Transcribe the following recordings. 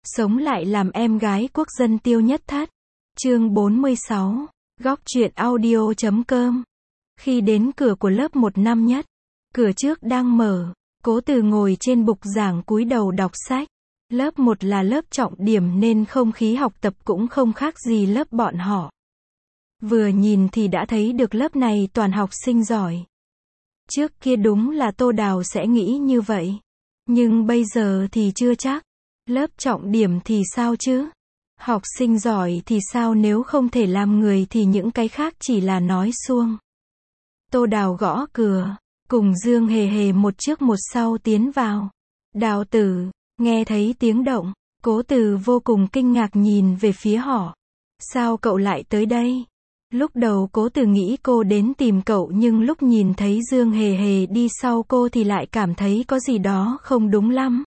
Sống lại làm em gái quốc dân Tiêu Nhất Thất. Chương 46. Góc truyện audio.com. Khi đến cửa của lớp 1 năm nhất, cửa trước đang mở, Cố Từ ngồi trên bục giảng cúi đầu đọc sách. Lớp 1 là lớp trọng điểm nên không khí học tập cũng không khác gì lớp bọn họ. Vừa nhìn thì đã thấy được lớp này toàn học sinh giỏi. Trước kia đúng là Tô Đào sẽ nghĩ như vậy. Nhưng bây giờ thì chưa chắc. Lớp trọng điểm thì sao chứ? Học sinh giỏi thì sao, nếu không thể làm người thì những cái khác chỉ là nói suông. Tô Đào gõ cửa, cùng Dương Hề Hề một trước một sau tiến vào. Đào tử, nghe thấy tiếng động, Cố Từ vô cùng kinh ngạc nhìn về phía họ. Sao cậu lại tới đây? Lúc đầu Cố Từ nghĩ cô đến tìm cậu, nhưng lúc nhìn thấy Dương Hề Hề đi sau cô thì lại cảm thấy có gì đó không đúng lắm.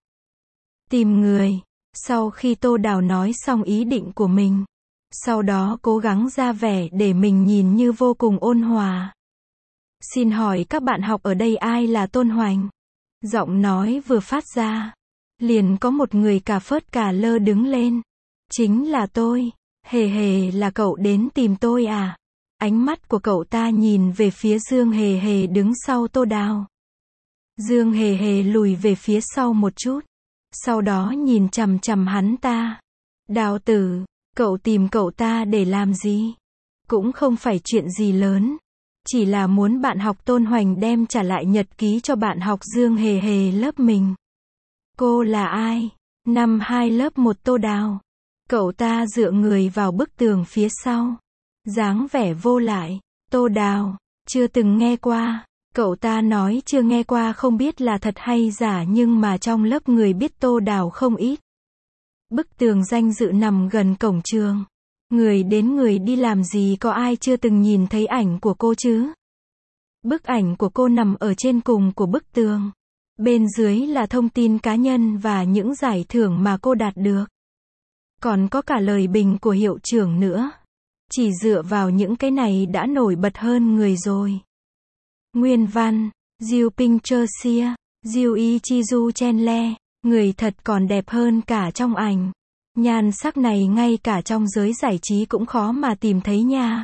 Tìm người. Sau khi Tô Đào nói xong ý định của mình, sau đó cố gắng ra vẻ để mình nhìn như vô cùng ôn hòa. Xin hỏi các bạn học ở đây ai là Tôn Hoành? Giọng nói vừa phát ra, liền có một người cả phớt cả lơ đứng lên. Chính là tôi. Hề Hề, là cậu đến tìm tôi à? Ánh mắt của cậu ta nhìn về phía Dương Hề Hề đứng sau Tô Đào. Dương Hề Hề lùi về phía sau một chút, sau đó nhìn chằm chằm hắn ta. Đào tử, cậu tìm cậu ta để làm gì? Cũng không phải chuyện gì lớn. Chỉ là muốn bạn học Tôn Hoành đem trả lại nhật ký cho bạn học Dương Hề Hề lớp mình. Cô là ai? Năm 2 lớp 1 Tô Đào. Cậu ta dựa người vào bức tường phía sau, dáng vẻ vô lại. Tô Đào, chưa từng nghe qua. Cậu ta nói chưa nghe qua không biết là thật hay giả, nhưng mà trong lớp người biết Tô Đào không ít. Bức tường danh dự nằm gần cổng trường. Người đến người đi làm gì có ai chưa từng nhìn thấy ảnh của cô chứ? Bức ảnh của cô nằm ở trên cùng của bức tường. Bên dưới là thông tin cá nhân và những giải thưởng mà cô đạt được. Còn có cả lời bình của hiệu trưởng nữa. Chỉ dựa vào những cái này đã nổi bật hơn người rồi. Nguyên văn, Diêu Ping Chơ Xia, Diêu Y Chi Du Chen Le, người thật còn đẹp hơn cả trong ảnh. Nhan sắc này ngay cả trong giới giải trí cũng khó mà tìm thấy nha.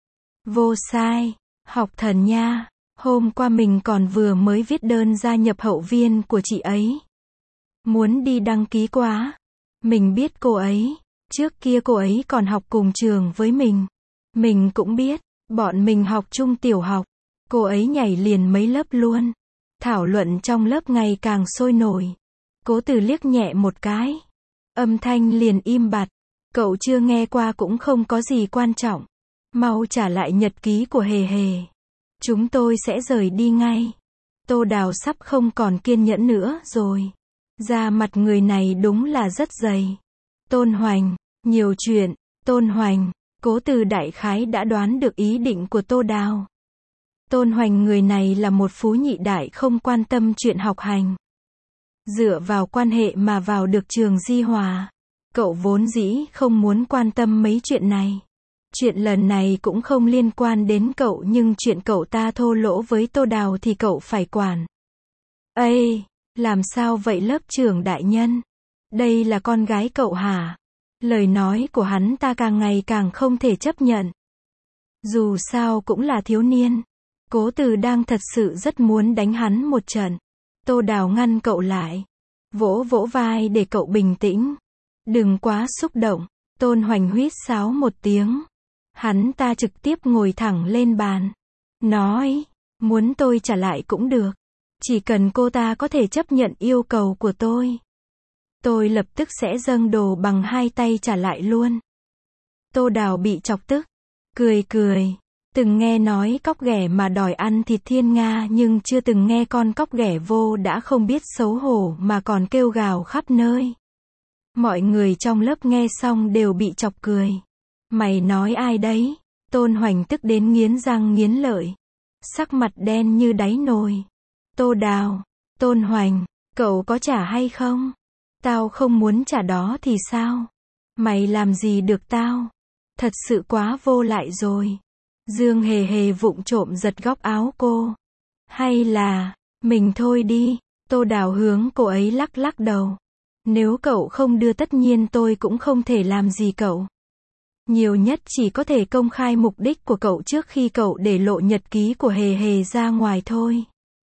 Vô sai, học thần nha. Hôm qua mình còn vừa mới viết đơn gia nhập hậu viên của chị ấy. Muốn đi đăng ký quá. Mình biết cô ấy. Trước kia cô ấy còn học cùng trường với mình. Mình cũng biết, bọn mình học chung tiểu học. Cô ấy nhảy liền mấy lớp luôn. Thảo luận trong lớp ngày càng sôi nổi. Cố Từ liếc nhẹ một cái. Âm thanh liền im bặt. Cậu chưa nghe qua cũng không có gì quan trọng. Mau trả lại nhật ký của Hề Hề. Chúng tôi sẽ rời đi ngay. Tô Đào sắp không còn kiên nhẫn nữa rồi. Da mặt người này đúng là rất dày. Tôn Hoành, nhiều chuyện. Tôn Hoành, Cố Từ đại khái đã đoán được ý định của Tô Đào. Tôn Hoành người này là một phú nhị đại không quan tâm chuyện học hành. Dựa vào quan hệ mà vào được trường Di Hòa. Cậu vốn dĩ không muốn quan tâm mấy chuyện này. Chuyện lần này cũng không liên quan đến cậu, nhưng chuyện cậu ta thô lỗ với Tô Đào thì cậu phải quản. Ê, làm sao vậy lớp trưởng đại nhân? Đây là con gái cậu hả? Lời nói của hắn ta càng ngày càng không thể chấp nhận. Dù sao cũng là thiếu niên. Cố Từ đang thật sự rất muốn đánh hắn một trận. Tô Đào ngăn cậu lại. Vỗ vỗ vai để cậu bình tĩnh. Đừng quá xúc động. Tôn Hoành huýt sáo một tiếng. Hắn ta trực tiếp ngồi thẳng lên bàn. Nói, muốn tôi trả lại cũng được. Chỉ cần cô ta có thể chấp nhận yêu cầu của tôi lập tức sẽ dâng đồ bằng 2 tay trả lại luôn. Tô Đào bị chọc tức. Cười. Từng nghe nói cóc ghẻ mà đòi ăn thịt thiên nga, nhưng chưa từng nghe con cóc ghẻ vô đã không biết xấu hổ mà còn kêu gào khắp nơi. Mọi người trong lớp nghe xong đều bị chọc cười. Mày nói ai đấy? Tôn Hoành tức đến nghiến răng nghiến lợi. Sắc mặt đen như đáy nồi. Tô Đào, Tôn Hoành, cậu có trả hay không? Tao không muốn trả đó thì sao? Mày làm gì được tao? Thật sự quá vô lại rồi. Dương Hề Hề vụng trộm giật góc áo cô. Hay là, mình thôi đi. Tô Đào hướng cô ấy lắc lắc đầu. Nếu cậu không đưa tất nhiên tôi cũng không thể làm gì cậu. Nhiều nhất chỉ có thể công khai mục đích của cậu trước khi cậu để lộ nhật ký của Hề Hề ra ngoài thôi.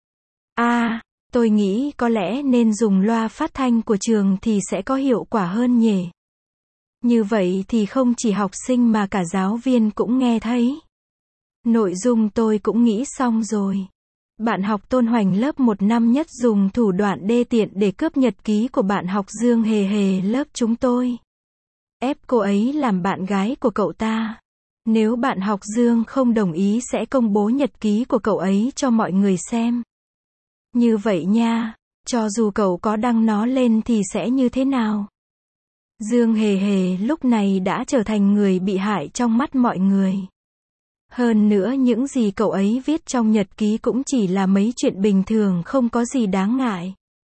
Tôi nghĩ có lẽ nên dùng loa phát thanh của trường thì sẽ có hiệu quả hơn nhỉ. Như vậy thì không chỉ học sinh mà cả giáo viên cũng nghe thấy. Nội dung tôi cũng nghĩ xong rồi. Bạn học Tôn Hoành lớp 1 năm nhất dùng thủ đoạn đê tiện để cướp nhật ký của bạn học Dương Hề Hề lớp chúng tôi. Ép cô ấy làm bạn gái của cậu ta. Nếu bạn học Dương không đồng ý sẽ công bố nhật ký của cậu ấy cho mọi người xem. Như vậy nha, cho dù cậu có đăng nó lên thì sẽ như thế nào? Dương Hề Hề lúc này đã trở thành người bị hại trong mắt mọi người. Hơn nữa những gì cậu ấy viết trong nhật ký cũng chỉ là mấy chuyện bình thường không có gì đáng ngại.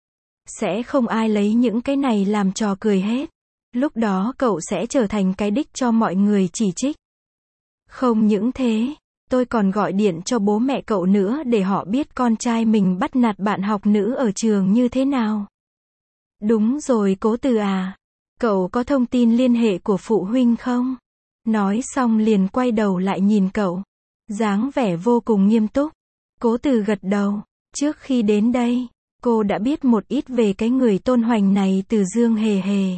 Sẽ không ai lấy những cái này làm trò cười hết. Lúc đó cậu sẽ trở thành cái đích cho mọi người chỉ trích. Không những thế, tôi còn gọi điện cho bố mẹ cậu nữa để họ biết con trai mình bắt nạt bạn học nữ ở trường như thế nào. Đúng rồi Cố Từ à. Cậu có thông tin liên hệ của phụ huynh không? Nói xong liền quay đầu lại nhìn cậu. Dáng vẻ vô cùng nghiêm túc. Cố Từ gật đầu. Trước khi đến đây, cô đã biết một ít về cái người Tôn Hoành này từ Dương Hề Hề.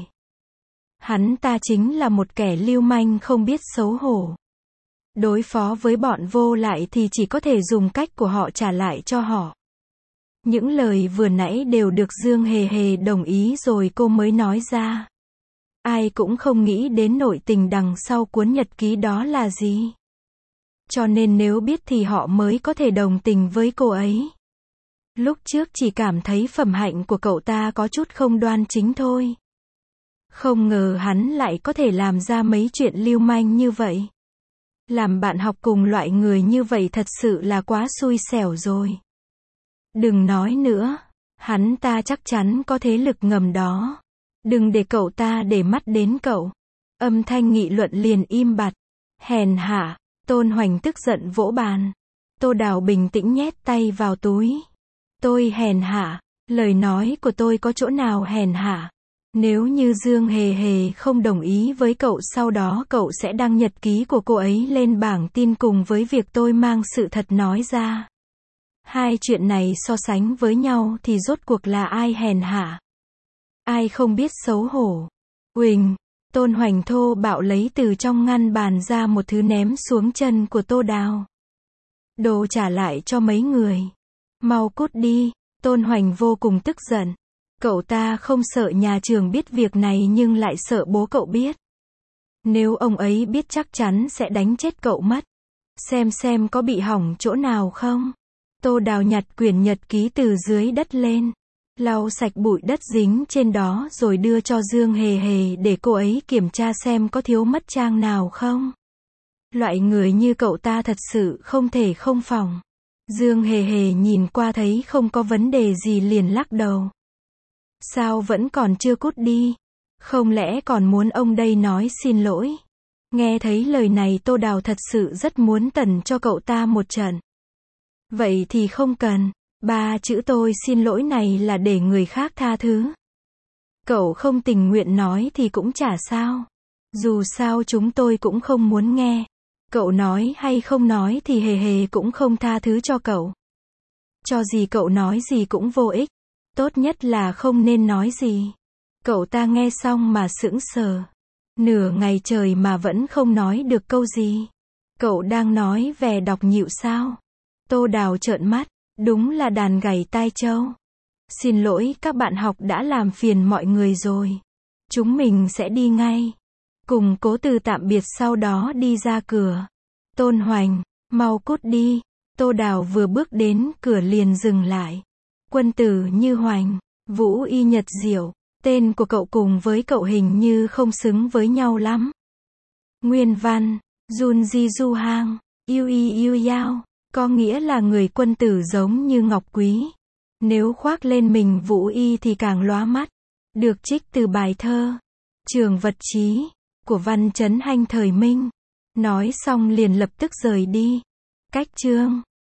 Hắn ta chính là một kẻ lưu manh không biết xấu hổ. Đối phó với bọn vô lại thì chỉ có thể dùng cách của họ trả lại cho họ. Những lời vừa nãy đều được Dương Hề Hề đồng ý rồi cô mới nói ra. Ai cũng không nghĩ đến nội tình đằng sau cuốn nhật ký đó là gì. Cho nên nếu biết thì họ mới có thể đồng tình với cô ấy. Lúc trước chỉ cảm thấy phẩm hạnh của cậu ta có chút không đoan chính thôi. Không ngờ hắn lại có thể làm ra mấy chuyện lưu manh như vậy. Làm bạn học cùng loại người như vậy thật sự là quá xui xẻo rồi. Đừng nói nữa, hắn ta chắc chắn có thế lực ngầm đó. Đừng để cậu ta để mắt đến cậu. Âm thanh nghị luận liền im bặt. Hèn hạ, Tôn Hoành tức giận vỗ bàn. Tô Đào bình tĩnh nhét tay vào túi. Tôi hèn hạ, lời nói của tôi có chỗ nào hèn hạ? Nếu như Dương Hề Hề không đồng ý với cậu sau đó cậu sẽ đăng nhật ký của cô ấy lên bảng tin cùng với việc tôi mang sự thật nói ra. Hai chuyện này so sánh với nhau thì rốt cuộc là ai hèn hạ? Ai không biết xấu hổ? Uỳnh, Tôn Hoành thô bạo lấy từ trong ngăn bàn ra một thứ ném xuống chân của Tô Đào. Đồ trả lại cho mấy người. Mau cút đi, Tôn Hoành vô cùng tức giận. Cậu ta không sợ nhà trường biết việc này nhưng lại sợ bố cậu biết. Nếu ông ấy biết chắc chắn sẽ đánh chết cậu mất. Xem có bị hỏng chỗ nào không? Tô Đào nhặt quyển nhật ký từ dưới đất lên. Lau sạch bụi đất dính trên đó rồi đưa cho Dương Hề Hề để cô ấy kiểm tra xem có thiếu mất trang nào không. Loại người như cậu ta thật sự không thể không phòng. Dương Hề Hề nhìn qua thấy không có vấn đề gì liền lắc đầu. Sao vẫn còn chưa cút đi? Không lẽ còn muốn ông đây nói xin lỗi? Nghe thấy lời này Tô Đào thật sự rất muốn tẩn cho cậu ta một trận. Vậy thì không cần. 3 chữ tôi xin lỗi này là để người khác tha thứ. Cậu không tình nguyện nói thì cũng chả sao. Dù sao chúng tôi cũng không muốn nghe. Cậu nói hay không nói thì Hề Hề cũng không tha thứ cho cậu. Cho gì cậu nói gì cũng vô ích. Tốt nhất là không nên nói gì. Cậu ta nghe xong mà sững sờ. Nửa ngày trời mà vẫn không nói được câu gì. Cậu đang nói về đọc nhịu sao? Tô Đào trợn mắt. Đúng là đàn gảy tai trâu. Xin lỗi các bạn học đã làm phiền mọi người rồi. Chúng mình sẽ đi ngay. Cùng Cố Từ tạm biệt sau đó đi ra cửa. Tôn Hoành, mau cút đi. Tô Đào vừa bước đến cửa liền dừng lại. Quân tử như Hoành, Vũ Y Nhật Diệu. Tên của cậu cùng với cậu hình như không xứng với nhau lắm. Nguyên văn, Junji Du Hang, Yu Y Yu Yao. Có nghĩa là người quân tử giống như ngọc quý. Nếu khoác lên mình Vũ Y thì càng lóa mắt. Được trích từ bài thơ Trường Vật Chí của Văn Chấn Hanh thời Minh. Nói xong liền lập tức rời đi. Cách chương